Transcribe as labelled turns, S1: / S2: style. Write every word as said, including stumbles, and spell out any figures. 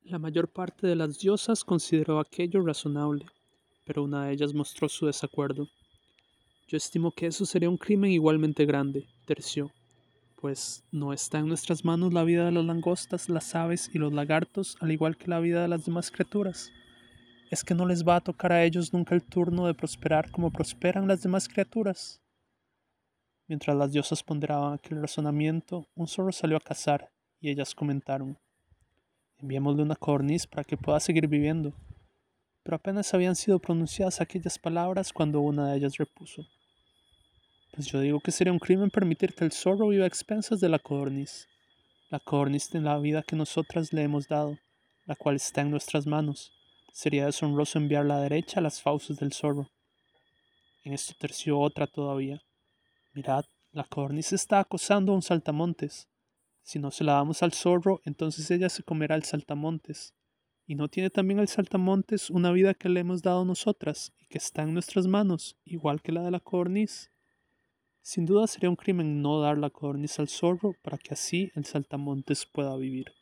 S1: La mayor parte de las diosas consideró aquello razonable, pero una de ellas mostró su desacuerdo. Yo estimo que eso sería un crimen igualmente grande, terció, pues no está en nuestras manos la vida de las langostas, las aves y los lagartos, al igual que la vida de las demás criaturas. ¿Es que no les va a tocar a ellos nunca el turno de prosperar como prosperan las demás criaturas? Mientras las diosas ponderaban aquel razonamiento, un zorro salió a cazar, y ellas comentaron: enviémosle una codorniz para que pueda seguir viviendo. Pero apenas habían sido pronunciadas aquellas palabras cuando una de ellas repuso: pues yo digo que sería un crimen permitir que el zorro viva a expensas de la codorniz. La codorniz tiene la vida que nosotras le hemos dado, la cual está en nuestras manos. Sería deshonroso enviarla derecha a las fauces del zorro. En esto terció otra todavía: mirad, la codorniz está acosando a un saltamontes. Si no se la damos al zorro, entonces ella se comerá el saltamontes. ¿Y no tiene también el saltamontes una vida que le hemos dado nosotras y que está en nuestras manos, igual que la de la codorniz? Sin duda sería un crimen no dar la codorniz al zorro para que así el saltamontes pueda vivir.